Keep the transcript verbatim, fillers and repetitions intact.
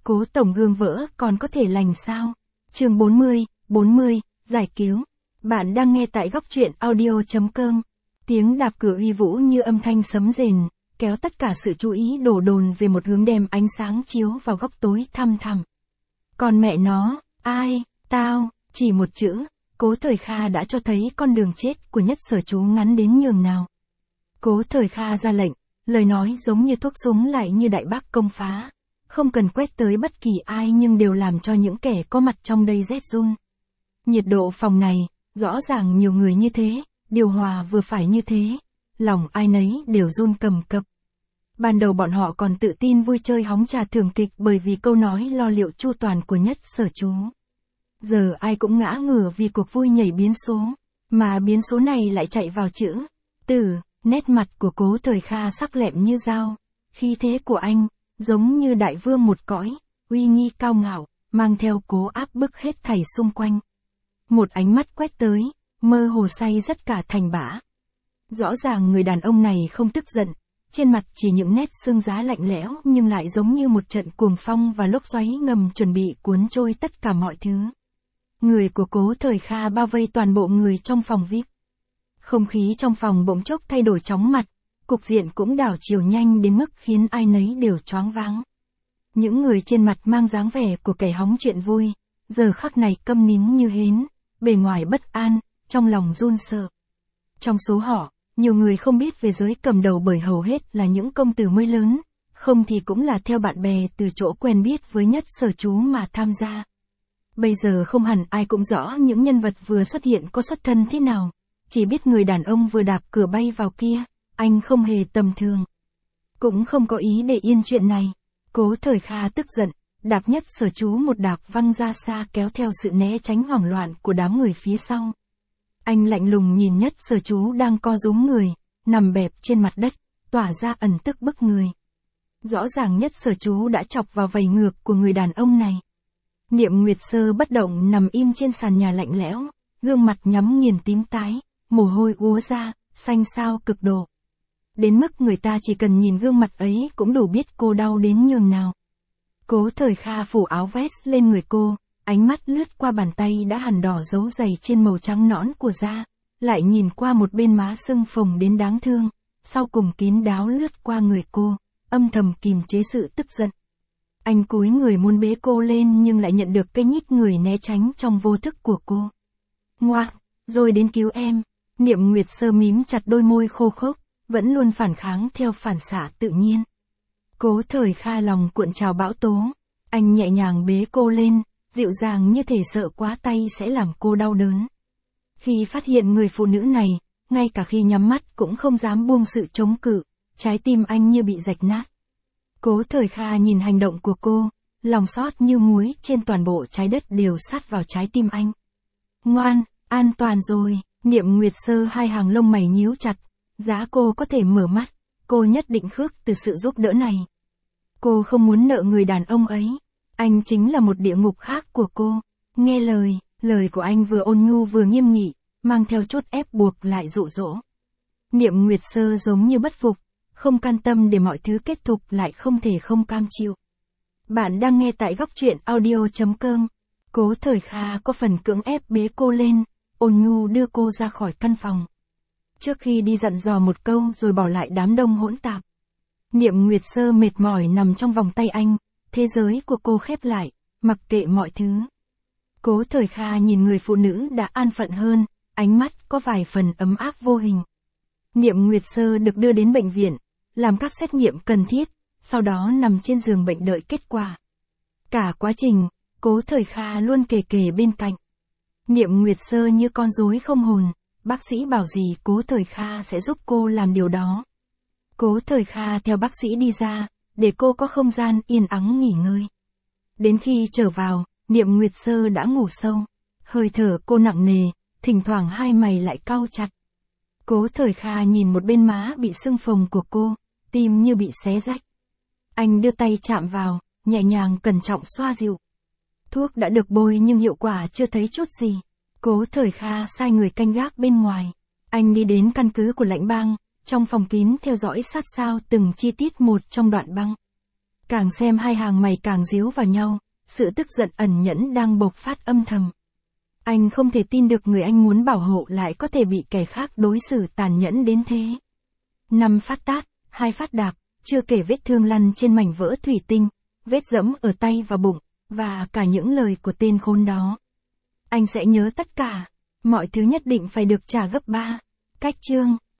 Cố tổng gương vỡ còn có thể lành sao? Chương bốn mươi, bốn mươi, giải cứu. Bạn đang nghe tại góc truyện audio chấm com. Tiếng đạp cửa uy vũ như âm thanh sấm rền, kéo tất cả sự chú ý đổ dồn về một hướng, đem ánh sáng chiếu vào góc tối thăm thẳm. Còn mẹ nó, ai, tao, chỉ một chữ, Cố Thời Kha đã cho thấy con đường chết của Nhất Sở Chú ngắn đến nhường nào. Cố Thời Kha ra lệnh, lời nói giống như thuốc súng, lại như đại bác công phá. Không cần quét tới bất kỳ ai nhưng đều làm cho những kẻ có mặt trong đây rét run. Nhiệt độ phòng này, rõ ràng nhiều người như thế, điều hòa vừa phải như thế, lòng ai nấy đều run cầm cập. Ban đầu bọn họ còn tự tin vui chơi hóng trà thưởng kịch bởi vì câu nói lo liệu chu toàn của Nhất Sở Chú. Giờ ai cũng ngã ngửa vì cuộc vui nhảy biến số, mà biến số này lại chạy vào chữ tử. Nét mặt của Cố Thời Kha sắc lẹm như dao, khí thế của anh giống như đại vương một cõi, uy nghi cao ngạo, mang theo cố áp bức hết thảy xung quanh. Một ánh mắt quét tới, mơ hồ say rất cả thành bã. Rõ ràng người đàn ông này không tức giận, trên mặt chỉ những nét sương giá lạnh lẽo nhưng lại giống như một trận cuồng phong và lốc xoáy ngầm chuẩn bị cuốn trôi tất cả mọi thứ. Người của Cố Thời Kha bao vây toàn bộ người trong phòng vi ai pi. Không khí trong phòng bỗng chốc thay đổi chóng mặt, cục diện cũng đảo chiều nhanh đến mức khiến ai nấy đều choáng váng. Những người trên mặt mang dáng vẻ của kẻ hóng chuyện vui, giờ khắc này câm nín như hến, bề ngoài bất an, trong lòng run sợ. Trong số họ, nhiều người không biết về giới cầm đầu bởi hầu hết là những công tử mới lớn, không thì cũng là theo bạn bè từ chỗ quen biết với Nhất Sở Chú mà tham gia. Bây giờ không hẳn ai cũng rõ những nhân vật vừa xuất hiện có xuất thân thế nào, chỉ biết người đàn ông vừa đạp cửa bay vào kia, anh không hề tầm thường. Cũng không có ý để yên chuyện này. Cố Thời Kha tức giận, đạp Nhất Sở Chú một đạp văng ra xa, kéo theo sự né tránh hoảng loạn của đám người phía sau. Anh lạnh lùng nhìn Nhất Sở Chú đang co rúm người, nằm bẹp trên mặt đất, tỏa ra ẩn tức bức người. Rõ ràng Nhất Sở Chú đã chọc vào vầy ngược của người đàn ông này. Niệm Nguyệt Sơ bất động nằm im trên sàn nhà lạnh lẽo, gương mặt nhắm nghiền tím tái, mồ hôi úa ra, xanh xao cực độ. Đến mức người ta chỉ cần nhìn gương mặt ấy cũng đủ biết cô đau đến nhường nào. Cố Thời Kha phủ áo vest lên người cô, ánh mắt lướt qua bàn tay đã hằn đỏ dấu dày trên màu trắng nõn của da, lại nhìn qua một bên má sưng phồng đến đáng thương, sau cùng kín đáo lướt qua người cô, âm thầm kìm chế sự tức giận. Anh cúi người muốn bế cô lên nhưng lại nhận được cái nhích người né tránh trong vô thức của cô. Ngoan, rồi đến cứu em. Niệm Nguyệt Sơ mím chặt đôi môi khô khốc, vẫn luôn phản kháng theo phản xạ tự nhiên. Cố Thời Kha lòng cuộn trào bão tố, anh nhẹ nhàng bế cô lên, dịu dàng như thể sợ quá tay sẽ làm cô đau đớn. Khi phát hiện người phụ nữ này, ngay cả khi nhắm mắt cũng không dám buông sự chống cự, trái tim anh như bị rạch nát. Cố Thời Kha nhìn hành động của cô, lòng xót như muối trên toàn bộ trái đất đều sát vào trái tim anh. Ngoan, an toàn rồi. Niệm Nguyệt Sơ hai hàng lông mày nhíu chặt, giá cô có thể mở mắt, cô nhất định khước từ sự giúp đỡ này. Cô không muốn nợ người đàn ông ấy, anh chính là một địa ngục khác của cô. Nghe lời, lời của anh vừa ôn nhu vừa nghiêm nghị, mang theo chút ép buộc lại dụ dỗ. Niệm Nguyệt Sơ giống như bất phục, không can tâm để mọi thứ kết thúc lại không thể không cam chịu. Bạn đang nghe tại góc truyện audio chấm com. Cố Thời Kha có phần cưỡng ép bế cô lên, ôn nhu đưa cô ra khỏi căn phòng. Trước khi đi dặn dò một câu rồi bỏ lại đám đông hỗn tạp. Niệm Nguyệt Sơ mệt mỏi nằm trong vòng tay anh, thế giới của cô khép lại, mặc kệ mọi thứ. Cố Thời Kha nhìn người phụ nữ đã an phận hơn, ánh mắt có vài phần ấm áp vô hình. Niệm Nguyệt Sơ được đưa đến bệnh viện, làm các xét nghiệm cần thiết, sau đó nằm trên giường bệnh đợi kết quả. Cả quá trình, Cố Thời Kha luôn kề kề bên cạnh. Niệm Nguyệt Sơ như con rối không hồn, bác sĩ bảo gì Cố Thời Kha sẽ giúp cô làm điều đó. Cố Thời Kha theo bác sĩ đi ra, để cô có không gian yên ắng nghỉ ngơi. Đến khi trở vào, Niệm Nguyệt Sơ đã ngủ sâu, hơi thở cô nặng nề, thỉnh thoảng hai mày lại cau chặt. Cố Thời Kha nhìn một bên má bị sưng phồng của cô, tim như bị xé rách. Anh đưa tay chạm vào, nhẹ nhàng cẩn trọng xoa dịu. Thuốc đã được bôi nhưng hiệu quả chưa thấy chút gì. Cố Thời Kha sai người canh gác bên ngoài. Anh đi đến căn cứ của lãnh bang, trong phòng kín theo dõi sát sao từng chi tiết một trong đoạn băng. Càng xem hai hàng mày càng díu vào nhau, sự tức giận ẩn nhẫn đang bộc phát âm thầm. Anh không thể tin được người anh muốn bảo hộ lại có thể bị kẻ khác đối xử tàn nhẫn đến thế. Năm phát tát, hai phát đạp, chưa kể vết thương lăn trên mảnh vỡ thủy tinh, vết dẫm ở tay và bụng, và cả những lời của tên khốn đó. Anh sẽ nhớ tất cả, mọi thứ nhất định phải được trả gấp ba. Cách chương